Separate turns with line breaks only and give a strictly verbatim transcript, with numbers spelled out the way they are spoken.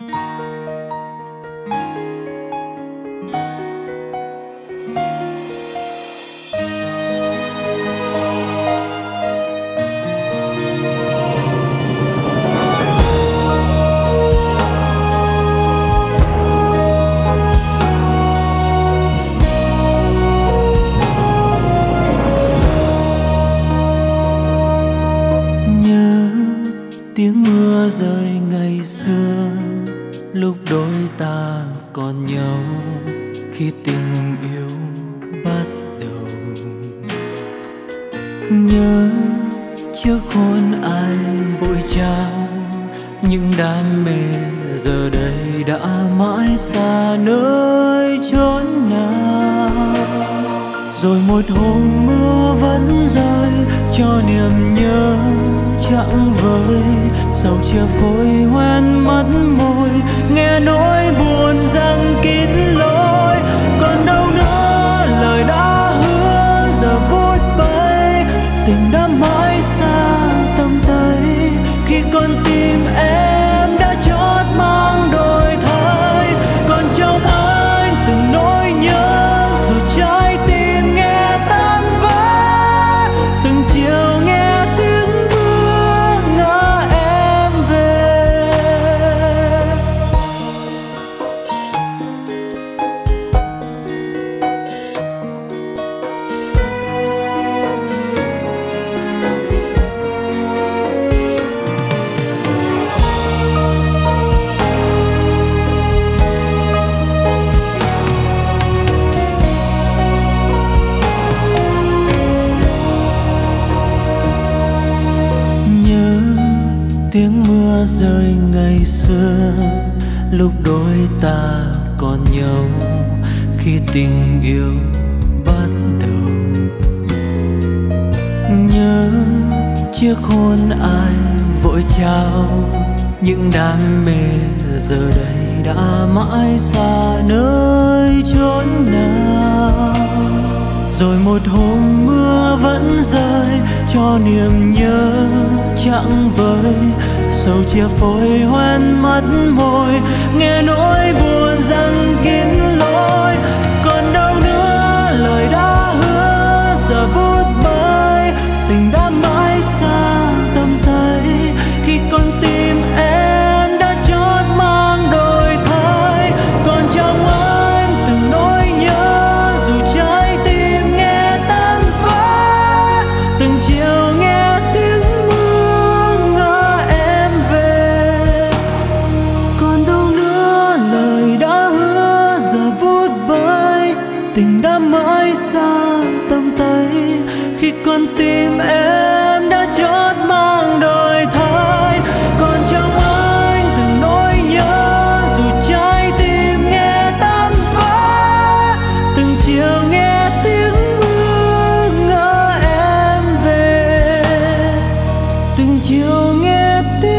Tiếng mưa rơi ngày xưa, lúc đôi ta còn nhau, khi tình yêu bắt đầu. Nhớ chiếc hôn ai vội trao, những đam mê giờ đây đã mãi xa nơi chốn nào. Rồi một hôm mưa vẫn rơi cho niềm nhớ chẳng vơi, sầu chia phôi hoen mất môi, nghe nỗi buồn giăng kín lối. Còn đâu nữa lời đã hứa giờ vút bay, tình đã mãi xa tầm tay, khi con tim em đã chót mang đổi thay. Còn trong anh từng nỗi nhớ, dù trái tim nghe tan vỡ, từng chiều nghe tiếng mưa ngỡ em về. Tiếng mưa rơi ngày xưa, lúc đôi ta còn nhau, khi tình yêu bắt đầu. Nhớ chiếc hôn ai vội trao, những đam mê giờ đây đã mãi xa nơi chốn nào. Rồi một hôm mưa vẫn rơi cho niềm nhớ chẳng vơi, sầu chia phôi hoen mất môi, nghe nỗi buồn giăng kín lối. Còn đâu nữa lời đã hứa giờ vút bay, tình đã mãi xa tầm tay, khi con tim em đã chót mang đổi thay. Còn trong anh từng nỗi nhớ, dù trái tim nghe tan vỡ, từng chiều nghe tiếng mưa ngỡ em về. Còn đâu nữa lời đã hứa giờ vút bay, tình đã mãi xa tầm tay, khi con tim em đã chót mang đổi thay. Còn trong anh từng nỗi nhớ, dù trái tim nghe tan vỡ, từng chiều nghe tiếng mưa ngỡ em về, từng chiều nghe tiếng